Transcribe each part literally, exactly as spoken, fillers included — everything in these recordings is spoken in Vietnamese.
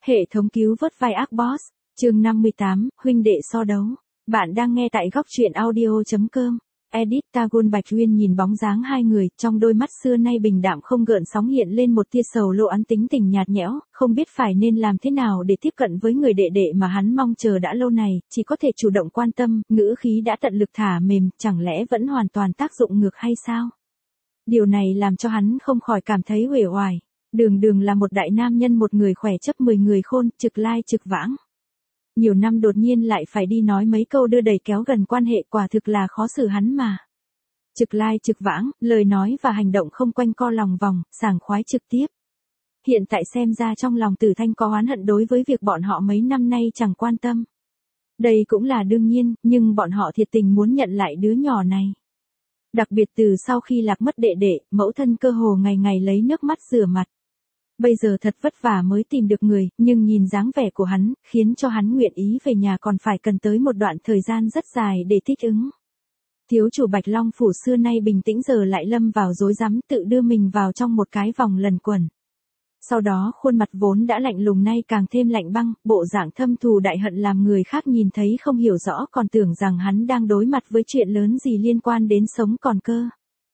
Hệ thống cứu vớt vai ác boss, chương năm mươi tám, huynh đệ so đấu. Bạn đang nghe tại góc truyện audio.com. Edit Tagun Bạch Uyên nhìn bóng dáng hai người, trong đôi mắt xưa nay bình đạm không gợn sóng hiện lên một tia sầu lộ án tính tình nhạt nhẽo, không biết phải nên làm thế nào để tiếp cận với người đệ đệ mà hắn mong chờ đã lâu này, chỉ có thể chủ động quan tâm, ngữ khí đã tận lực thả mềm, chẳng lẽ vẫn hoàn toàn tác dụng ngược hay sao? Điều này làm cho hắn không khỏi cảm thấy uể oải. Đường Đường là một đại nam nhân, một người khỏe chấp mười người khôn, trực lai trực vãng. Nhiều năm đột nhiên lại phải đi nói mấy câu đưa đẩy kéo gần quan hệ, quả thực là khó xử hắn mà. Trực lai trực vãng, lời nói và hành động không quanh co lòng vòng, sảng khoái trực tiếp. Hiện tại xem ra trong lòng Tử Thanh có oán hận đối với việc bọn họ mấy năm nay chẳng quan tâm. Đây cũng là đương nhiên, nhưng bọn họ thiệt tình muốn nhận lại đứa nhỏ này. Đặc biệt từ sau khi lạc mất đệ đệ, mẫu thân cơ hồ ngày ngày lấy nước mắt rửa mặt. Bây giờ thật vất vả mới tìm được người, nhưng nhìn dáng vẻ của hắn, khiến cho hắn nguyện ý về nhà còn phải cần tới một đoạn thời gian rất dài để thích ứng. Thiếu chủ Bạch Long Phủ xưa nay bình tĩnh giờ lại lâm vào rối rắm, tự đưa mình vào trong một cái vòng lần quẩn. Sau đó khuôn mặt vốn đã lạnh lùng nay càng thêm lạnh băng, bộ dạng thâm thù đại hận làm người khác nhìn thấy không hiểu rõ, còn tưởng rằng hắn đang đối mặt với chuyện lớn gì liên quan đến sống còn cơ.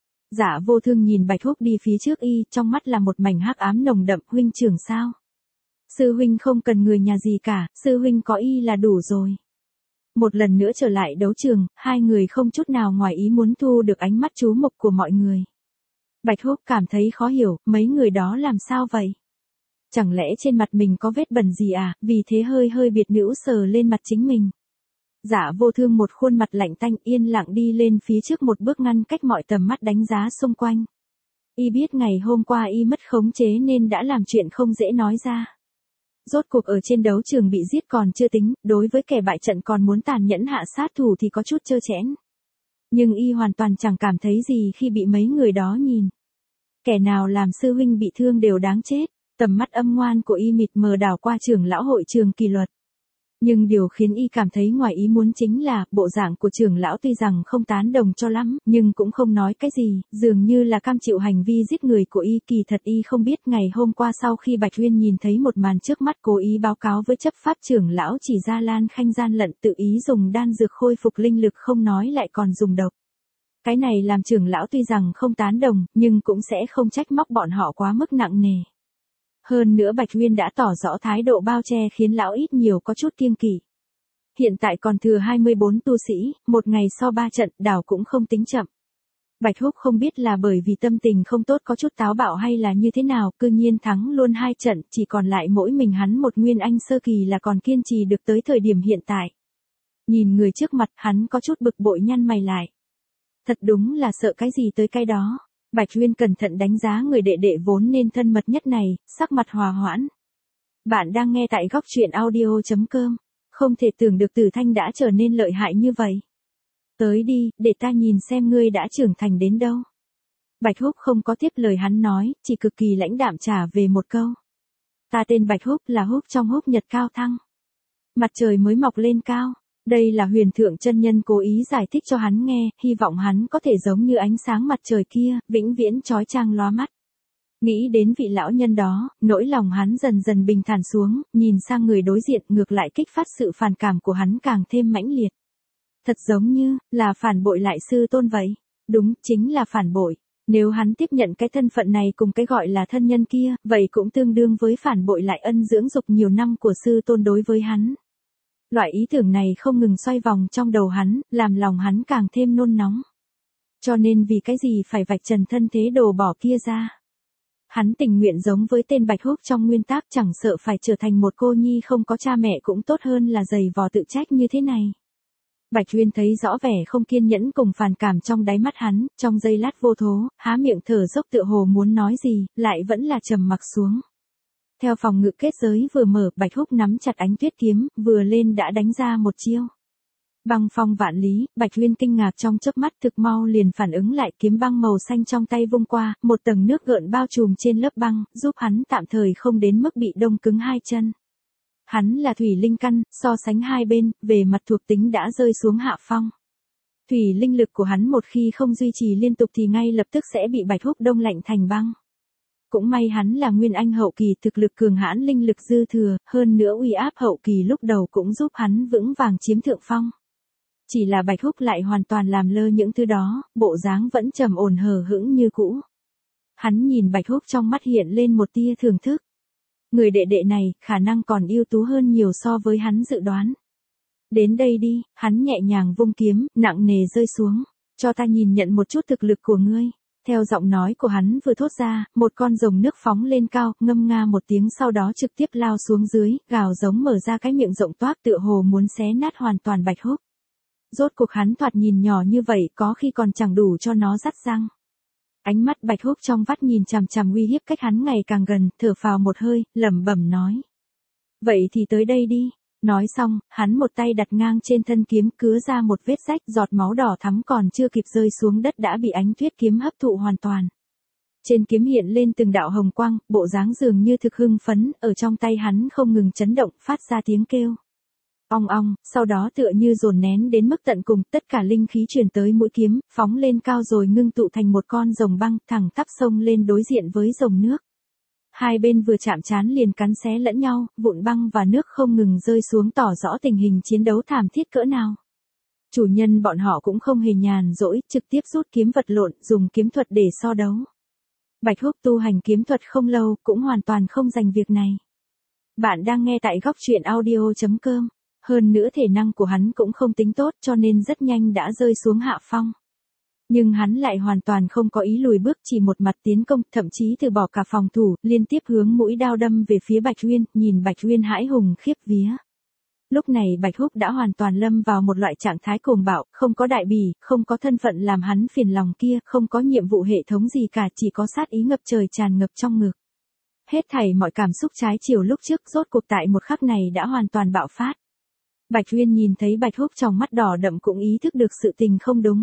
Dạ Vô Thương nhìn Bạch Húc đi phía trước y, trong mắt là một mảnh hắc ám nồng đậm. Huynh trưởng sao? Sư huynh không cần người nhà gì cả, sư huynh có y là đủ rồi. Một lần nữa trở lại đấu trường, hai người không chút nào ngoài ý muốn thu được ánh mắt chú mục của mọi người. Bạch Húc cảm thấy khó hiểu, mấy người đó làm sao vậy? Chẳng lẽ trên mặt mình có vết bẩn gì à, vì thế hơi hơi biệt nữ sờ lên mặt chính mình. Dạ Vô Thương một khuôn mặt lạnh tanh yên lặng đi lên phía trước một bước ngăn cách mọi tầm mắt đánh giá xung quanh. Y biết ngày hôm qua y mất khống chế nên đã làm chuyện không dễ nói ra. Rốt cuộc ở trên đấu trường bị giết còn chưa tính, đối với kẻ bại trận còn muốn tàn nhẫn hạ sát thủ thì có chút trơ trẽn. Nhưng y hoàn toàn chẳng cảm thấy gì khi bị mấy người đó nhìn. Kẻ nào làm sư huynh bị thương đều đáng chết, tầm mắt âm ngoan của y mịt mờ đảo qua trưởng lão hội trường kỷ luật. Nhưng điều khiến y cảm thấy ngoài ý muốn chính là, bộ dạng của trưởng lão tuy rằng không tán đồng cho lắm, nhưng cũng không nói cái gì, dường như là cam chịu hành vi giết người của y. Kỳ thật y không biết ngày hôm qua sau khi Bạch Uyên nhìn thấy một màn trước mắt cố ý báo cáo với chấp pháp trưởng lão chỉ ra Lan Khanh gian lận tự ý dùng đan dược khôi phục linh lực không nói lại còn dùng độc. Cái này làm trưởng lão tuy rằng không tán đồng, nhưng cũng sẽ không trách móc bọn họ quá mức nặng nề. Hơn nữa Bạch Uyên đã tỏ rõ thái độ bao che khiến lão ít nhiều có chút kiêng kỵ. Hiện tại còn thừa hai mươi bốn tu sĩ, một ngày sau ba trận, đảo cũng không tính chậm. Bạch Húc không biết là bởi vì tâm tình không tốt có chút táo bạo hay là như thế nào, cư nhiên thắng luôn hai trận, chỉ còn lại mỗi mình hắn một nguyên anh sơ kỳ là còn kiên trì được tới thời điểm hiện tại. Nhìn người trước mặt hắn có chút bực bội nhăn mày lại. Thật đúng là sợ cái gì tới cái đó. Bạch Uyên cẩn thận đánh giá người đệ đệ vốn nên thân mật nhất này, sắc mặt hòa hoãn. Bạn đang nghe tại góc truyện audio.com. Không thể tưởng được Tử Thanh đã trở nên lợi hại như vậy. Tới đi, để ta nhìn xem ngươi đã trưởng thành đến đâu. Bạch Húc không có tiếp lời hắn nói, chỉ cực kỳ lãnh đạm trả về một câu. Ta tên Bạch Húc, là Húc trong Húc Nhật cao thăng. Mặt trời mới mọc lên cao. Đây là Huyền Thượng chân nhân cố ý giải thích cho hắn nghe, hy vọng hắn có thể giống như ánh sáng mặt trời kia, vĩnh viễn chói chang lóa mắt. Nghĩ đến vị lão nhân đó, nỗi lòng hắn dần dần bình thản xuống, nhìn sang người đối diện ngược lại kích phát sự phản cảm của hắn càng thêm mãnh liệt. Thật giống như, là phản bội lại sư tôn vậy. Đúng, chính là phản bội. Nếu hắn tiếp nhận cái thân phận này cùng cái gọi là thân nhân kia, vậy cũng tương đương với phản bội lại ân dưỡng dục nhiều năm của sư tôn đối với hắn. Loại ý tưởng này không ngừng xoay vòng trong đầu hắn, làm lòng hắn càng thêm nôn nóng. Cho nên vì cái gì phải vạch trần thân thế đồ bỏ kia ra. Hắn tình nguyện giống với tên Bạch Húc trong nguyên tắc, chẳng sợ phải trở thành một cô nhi không có cha mẹ cũng tốt hơn là giày vò tự trách như thế này. Bạch Uyên thấy rõ vẻ không kiên nhẫn cùng phản cảm trong đáy mắt hắn, trong giây lát vô thố, há miệng thở dốc tựa hồ muốn nói gì, lại vẫn là trầm mặc xuống. Theo phòng ngự kết giới vừa mở, Bạch Húc nắm chặt ánh tuyết kiếm, vừa lên đã đánh ra một chiêu. Băng phong vạn lý, Bạch Uyên kinh ngạc trong chớp mắt, thực mau liền phản ứng lại, kiếm băng màu xanh trong tay vung qua, một tầng nước gợn bao trùm trên lớp băng, giúp hắn tạm thời không đến mức bị đông cứng hai chân. Hắn là thủy linh căn, so sánh hai bên, về mặt thuộc tính đã rơi xuống hạ phong. Thủy linh lực của hắn một khi không duy trì liên tục thì ngay lập tức sẽ bị Bạch Húc đông lạnh thành băng. Cũng may hắn là nguyên anh hậu kỳ, thực lực cường hãn, linh lực dư thừa, hơn nữa uy áp hậu kỳ lúc đầu cũng giúp hắn vững vàng chiếm thượng phong. Chỉ là Bạch Húc lại hoàn toàn làm lơ những thứ đó, bộ dáng vẫn trầm ổn hờ hững như cũ. Hắn nhìn Bạch Húc trong mắt hiện lên một tia thưởng thức. Người đệ đệ này, khả năng còn ưu tú hơn nhiều so với hắn dự đoán. Đến đây đi, hắn nhẹ nhàng vung kiếm, nặng nề rơi xuống. Cho ta nhìn nhận một chút thực lực của ngươi. Theo giọng nói của hắn vừa thốt ra, một con rồng nước phóng lên cao, ngâm nga một tiếng sau đó trực tiếp lao xuống dưới, gào giống mở ra cái miệng rộng toác tựa hồ muốn xé nát hoàn toàn Bạch Húc. Rốt cuộc hắn thoạt nhìn nhỏ như vậy có khi còn chẳng đủ cho nó dắt răng. Ánh mắt Bạch Húc trong vắt nhìn chằm chằm uy hiếp cách hắn ngày càng gần, thở phào một hơi, lẩm bẩm nói. Vậy thì tới đây đi. Nói xong, hắn một tay đặt ngang trên thân kiếm cứa ra một vết rách, giọt máu đỏ thắm còn chưa kịp rơi xuống đất đã bị ánh tuyết kiếm hấp thụ hoàn toàn. Trên kiếm hiện lên từng đạo hồng quang, bộ dáng dường như thực hưng phấn, ở trong tay hắn không ngừng chấn động, phát ra tiếng kêu. Ong ong, sau đó tựa như dồn nén đến mức tận cùng, tất cả linh khí truyền tới mũi kiếm, phóng lên cao rồi ngưng tụ thành một con rồng băng, thẳng tắp sông lên đối diện với rồng nước. Hai bên vừa chạm trán liền cắn xé lẫn nhau, vụn băng và nước không ngừng rơi xuống tỏ rõ tình hình chiến đấu thảm thiết cỡ nào. Chủ nhân bọn họ cũng không hề nhàn rỗi, trực tiếp rút kiếm vật lộn, dùng kiếm thuật để so đấu. Bạch Húc tu hành kiếm thuật không lâu, cũng hoàn toàn không dành việc này. Bạn đang nghe tại góc truyện audio chấm com. Hơn nữa thể năng của hắn cũng không tính tốt cho nên rất nhanh đã rơi xuống hạ phong. Nhưng hắn lại hoàn toàn không có ý lùi bước, chỉ một mặt tiến công, thậm chí từ bỏ cả phòng thủ, liên tiếp hướng mũi đao đâm về phía Bạch Uyên, nhìn Bạch Uyên hãi hùng khiếp vía. Lúc này Bạch Húc đã hoàn toàn lâm vào một loại trạng thái cuồng bạo, không có đại bỉ, không có thân phận làm hắn phiền lòng kia, không có nhiệm vụ hệ thống gì cả, chỉ có sát ý ngập trời tràn ngập trong ngực. Hết thảy mọi cảm xúc trái chiều lúc trước rốt cuộc tại một khắc này đã hoàn toàn bạo phát. Bạch Uyên nhìn thấy Bạch Húc trong mắt đỏ đậm cũng ý thức được sự tình không đúng.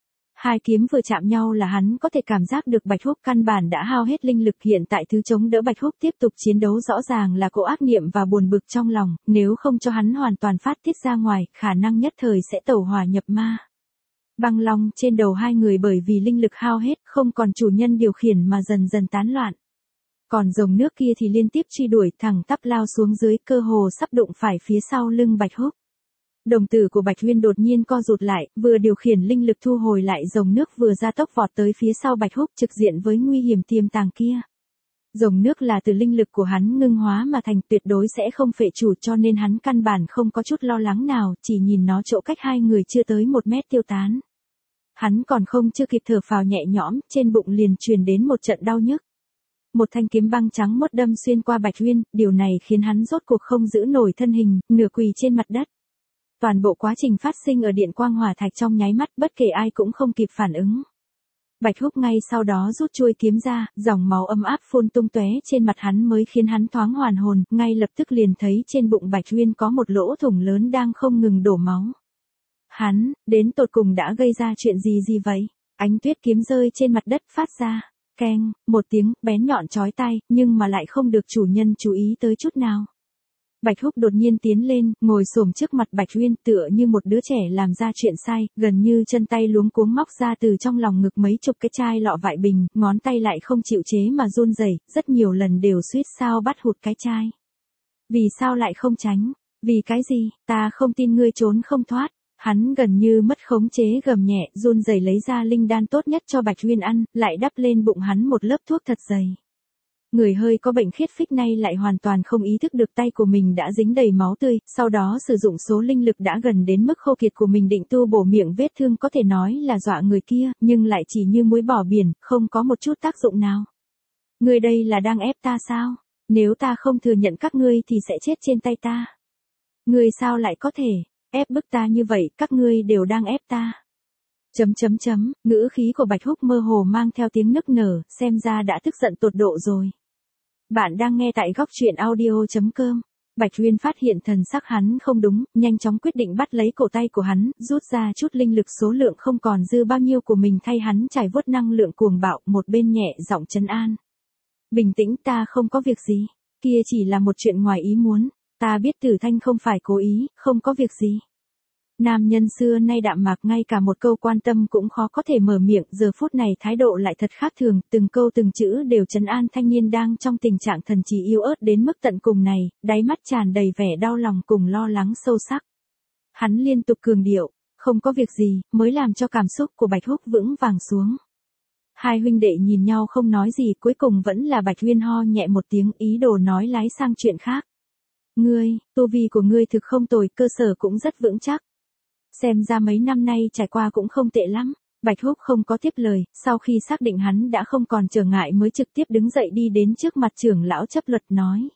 Hai kiếm vừa chạm nhau là hắn có thể cảm giác được Bạch Húc căn bản đã hao hết linh lực, hiện tại thứ chống đỡ Bạch Húc tiếp tục chiến đấu rõ ràng là cỗ ác niệm và buồn bực trong lòng, nếu không cho hắn hoàn toàn phát tiết ra ngoài, khả năng nhất thời sẽ tẩu hỏa nhập ma. Băng long trên đầu hai người bởi vì linh lực hao hết, không còn chủ nhân điều khiển mà dần dần tán loạn. Còn rồng nước kia thì liên tiếp truy đuổi, thẳng tắp lao xuống dưới, cơ hồ sắp đụng phải phía sau lưng Bạch Húc. Đồng tử của Bạch Uyên đột nhiên co rụt lại, vừa điều khiển linh lực thu hồi lại rồng nước vừa ra tốc vọt tới phía sau Bạch Húc, trực diện với nguy hiểm tiềm tàng kia. Rồng nước là từ linh lực của hắn ngưng hóa mà thành, tuyệt đối sẽ không phệ chủ, cho nên hắn căn bản không có chút lo lắng nào, chỉ nhìn nó chỗ cách hai người chưa tới một mét tiêu tán. Hắn còn không chưa kịp thở phào nhẹ nhõm, trên bụng liền truyền đến một trận đau nhức. Một thanh kiếm băng trắng mốt đâm xuyên qua Bạch Uyên, điều này khiến hắn rốt cuộc không giữ nổi thân hình, nửa quỳ trên mặt đất. Toàn bộ quá trình phát sinh ở điện quang hỏa thạch trong nháy mắt, bất kể ai cũng không kịp phản ứng. Bạch Húc ngay sau đó rút chuôi kiếm ra, dòng máu âm áp phun tung tóe trên mặt hắn mới khiến hắn thoáng hoàn hồn, ngay lập tức liền thấy trên bụng Bạch Uyên có một lỗ thủng lớn đang không ngừng đổ máu. Hắn, đến tột cùng đã gây ra chuyện gì gì vậy? Ánh tuyết kiếm rơi trên mặt đất phát ra, keng, một tiếng, bén nhọn chói tai, nhưng mà lại không được chủ nhân chú ý tới chút nào. Bạch Húc đột nhiên tiến lên, ngồi xổm trước mặt Bạch Uyên tựa như một đứa trẻ làm ra chuyện sai, gần như chân tay luống cuống móc ra từ trong lòng ngực mấy chục cái chai lọ vại bình, ngón tay lại không chịu chế mà run rẩy, rất nhiều lần đều suýt sao bắt hụt cái chai. Vì sao lại không tránh? Vì cái gì? Ta không tin ngươi trốn không thoát. Hắn gần như mất khống chế gầm nhẹ, run rẩy lấy ra linh đan tốt nhất cho Bạch Uyên ăn, lại đắp lên bụng hắn một lớp thuốc thật dày. Người hơi có bệnh khiết phích này lại hoàn toàn không ý thức được tay của mình đã dính đầy máu tươi, sau đó sử dụng số linh lực đã gần đến mức khô kiệt của mình định tu bổ miệng vết thương, có thể nói là dọa người kia, nhưng lại chỉ như muối bỏ biển, không có một chút tác dụng nào. Ngươi đây là đang ép ta sao? Nếu ta không thừa nhận các ngươi thì sẽ chết trên tay ta. Ngươi sao lại có thể ép bức ta như vậy, các ngươi đều đang ép ta. Chấm chấm chấm, ngữ khí của Bạch Húc mơ hồ mang theo tiếng nức nở, xem ra đã tức giận tột độ rồi. Bạn đang nghe tại góc truyện audio chấm com. Bạch Uyên phát hiện thần sắc hắn không đúng, nhanh chóng quyết định bắt lấy cổ tay của hắn, rút ra chút linh lực số lượng không còn dư bao nhiêu của mình thay hắn trải vuốt năng lượng cuồng bạo, một bên nhẹ giọng trấn an. Bình tĩnh, ta không có việc gì, kia chỉ là một chuyện ngoài ý muốn, ta biết Tử Thanh không phải cố ý, không có việc gì. Nam nhân xưa nay đạm mạc, ngay cả một câu quan tâm cũng khó có thể mở miệng, giờ phút này thái độ lại thật khác thường, từng câu từng chữ đều trấn an thanh niên đang trong tình trạng thần trí yếu ớt đến mức tận cùng này, đáy mắt tràn đầy vẻ đau lòng cùng lo lắng sâu sắc. Hắn liên tục cường điệu, không có việc gì, mới làm cho cảm xúc của Bạch Húc vững vàng xuống. Hai huynh đệ nhìn nhau không nói gì, cuối cùng vẫn là Bạch Uyên ho nhẹ một tiếng, ý đồ nói lái sang chuyện khác. Ngươi, tu vi của ngươi thực không tồi, cơ sở cũng rất vững chắc. Xem ra mấy năm nay trải qua cũng không tệ lắm. Bạch Húc không có tiếp lời, sau khi xác định hắn đã không còn trở ngại mới trực tiếp đứng dậy đi đến trước mặt trưởng lão chấp luật nói.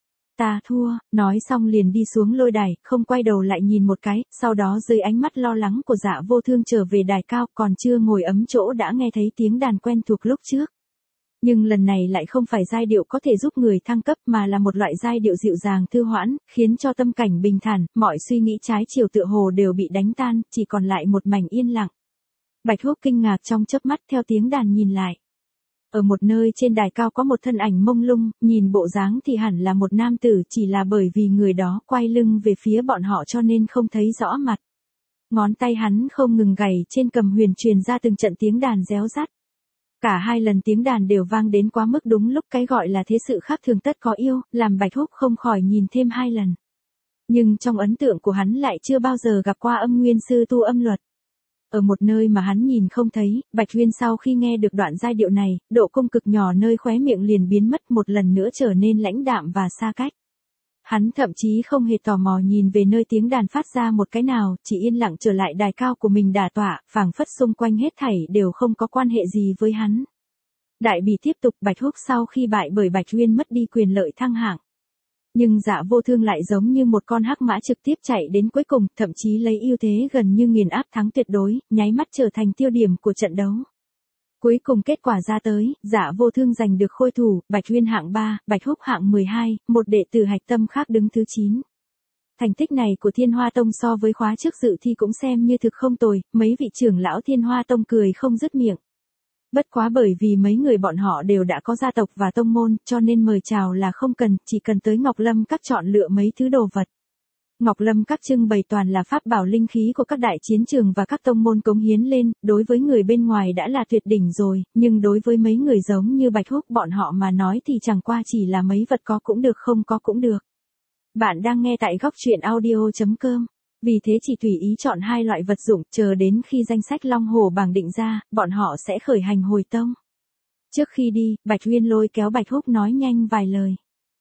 Ta thua, nói xong liền đi xuống lôi đài, không quay đầu lại nhìn một cái, sau đó dưới ánh mắt lo lắng của Dạ Vô Thương trở về đài cao, còn chưa ngồi ấm chỗ đã nghe thấy tiếng đàn quen thuộc lúc trước. Nhưng lần này lại không phải giai điệu có thể giúp người thăng cấp mà là một loại giai điệu dịu dàng thư hoãn, khiến cho tâm cảnh bình thản, mọi suy nghĩ trái chiều tựa hồ đều bị đánh tan, chỉ còn lại một mảnh yên lặng. Bạch Húc kinh ngạc trong chớp mắt theo tiếng đàn nhìn lại. Ở một nơi trên đài cao có một thân ảnh mông lung, nhìn bộ dáng thì hẳn là một nam tử, chỉ là bởi vì người đó quay lưng về phía bọn họ cho nên không thấy rõ mặt. Ngón tay hắn không ngừng gảy trên cầm huyền truyền ra từng trận tiếng đàn réo rắt. Cả hai lần tiếng đàn đều vang đến quá mức đúng lúc, cái gọi là thế sự khác thường tất có yêu, làm Bạch Húc không khỏi nhìn thêm hai lần. Nhưng trong ấn tượng của hắn lại chưa bao giờ gặp qua âm nguyên sư tu âm luật. Ở một nơi mà hắn nhìn không thấy, Bạch Uyên sau khi nghe được đoạn giai điệu này, độ cung cực nhỏ nơi khóe miệng liền biến mất, một lần nữa trở nên lãnh đạm và xa cách. Hắn thậm chí không hề tò mò nhìn về nơi tiếng đàn phát ra một cái nào, chỉ yên lặng trở lại đài cao của mình đả tọa, phảng phất xung quanh hết thảy đều không có quan hệ gì với hắn. Đại bỉ tiếp tục, Bạch Húc sau khi bại bởi Bạch Uyên mất đi quyền lợi thăng hạng. Nhưng Dạ Vô Thương lại giống như một con hắc mã trực tiếp chạy đến cuối cùng, thậm chí lấy ưu thế gần như nghiền áp thắng tuyệt đối, nháy mắt trở thành tiêu điểm của trận đấu. Cuối cùng kết quả ra tới, Dạ Vô Thương giành được khôi thủ, Bạch Uyên hạng ba, Bạch Húc hạng mười hai, một đệ tử hạch tâm khác đứng thứ chín. Thành tích này của Thiên Hoa Tông so với khóa trước dự thi cũng xem như thực không tồi, mấy vị trưởng lão Thiên Hoa Tông cười không dứt miệng. Bất quá bởi vì mấy người bọn họ đều đã có gia tộc và tông môn, cho nên mời chào là không cần, chỉ cần tới Ngọc Lâm Các chọn lựa mấy thứ đồ vật. Ngọc Lâm Các trưng bày toàn là pháp bảo linh khí của các đại chiến trường và các tông môn cống hiến lên, đối với người bên ngoài đã là tuyệt đỉnh rồi, nhưng đối với mấy người giống như Bạch Húc bọn họ mà nói thì chẳng qua chỉ là mấy vật có cũng được không có cũng được. Bạn đang nghe tại góc truyện audio chấm com. Vì thế chỉ tùy ý chọn hai loại vật dụng, chờ đến khi danh sách Long Hổ bảng định ra, bọn họ sẽ khởi hành hồi tông. Trước khi đi, Bạch Uyên lôi kéo Bạch Húc nói nhanh vài lời.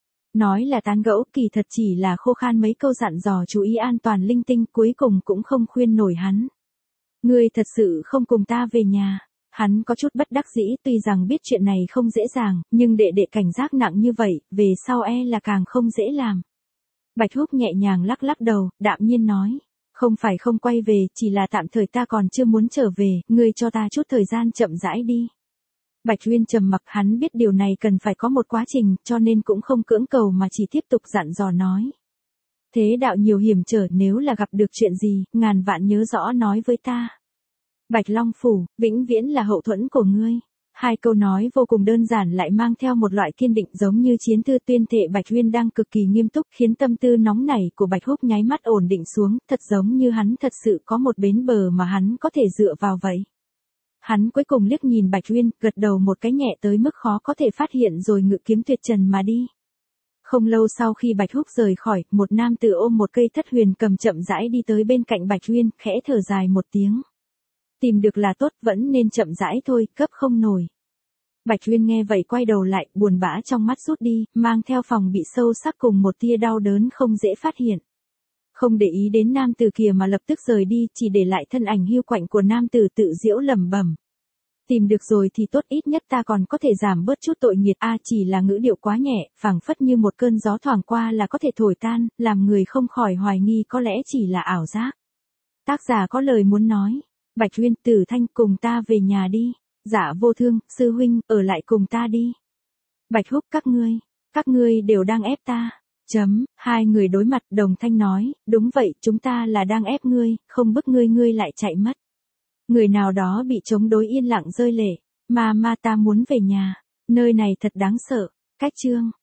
Nói là tán gẫu, kỳ thật chỉ là khô khan mấy câu dặn dò chú ý an toàn linh tinh, cuối cùng cũng không khuyên nổi hắn. Ngươi thật sự không cùng ta về nhà. Hắn có chút bất đắc dĩ, tuy rằng biết chuyện này không dễ dàng, nhưng đệ đệ cảnh giác nặng như vậy, về sau e là càng không dễ làm. Bạch Húc nhẹ nhàng lắc lắc đầu, đạm nhiên nói. Không phải không quay về, chỉ là tạm thời ta còn chưa muốn trở về, ngươi cho ta chút thời gian chậm rãi đi. Bạch Uyên trầm mặc, hắn biết điều này cần phải có một quá trình, cho nên cũng không cưỡng cầu mà chỉ tiếp tục dặn dò nói. Thế đạo nhiều hiểm trở, nếu là gặp được chuyện gì, ngàn vạn nhớ rõ nói với ta. Bạch Long Phủ, vĩnh viễn là hậu thuẫn của ngươi. Hai câu nói vô cùng đơn giản lại mang theo một loại kiên định giống như chiến thư tuyên thệ. Bạch Uyên đang cực kỳ nghiêm túc, khiến tâm tư nóng nảy của Bạch Húc nháy mắt ổn định xuống, thật giống như hắn thật sự có một bến bờ mà hắn có thể dựa vào vậy. Hắn cuối cùng liếc nhìn Bạch Uyên, gật đầu một cái nhẹ tới mức khó có thể phát hiện rồi ngự kiếm tuyệt trần mà đi. Không lâu sau khi Bạch Húc rời khỏi, một nam tử ôm một cây thất huyền cầm chậm rãi đi tới bên cạnh Bạch Uyên, khẽ thở dài một tiếng. Tìm được là tốt, vẫn nên chậm rãi thôi, cấp không nổi. Bạch Uyên nghe vậy quay đầu lại, buồn bã trong mắt rút đi, mang theo phòng bị sâu sắc cùng một tia đau đớn không dễ phát hiện. Không để ý đến nam tử kia mà lập tức rời đi, chỉ để lại thân ảnh hiu quạnh của nam tử tự giễu lẩm bẩm. Tìm được rồi thì tốt, ít nhất ta còn có thể giảm bớt chút tội nghiệt. A chỉ là ngữ điệu quá nhẹ, phảng phất như một cơn gió thoảng qua là có thể thổi tan, làm người không khỏi hoài nghi có lẽ chỉ là ảo giác. Tác giả có lời muốn nói. Bạch Uyên, Tử Thanh, cùng ta về nhà đi. Dạ Vô Thương, sư huynh, ở lại cùng ta đi. Bạch Húc, các ngươi, các ngươi đều đang ép ta. Chấm, hai người đối mặt đồng thanh nói, đúng vậy, chúng ta là đang ép ngươi, không bức ngươi ngươi lại chạy mất. Người nào đó bị chống đối yên lặng rơi lệ, mà mà ta muốn về nhà, nơi này thật đáng sợ. Cách chương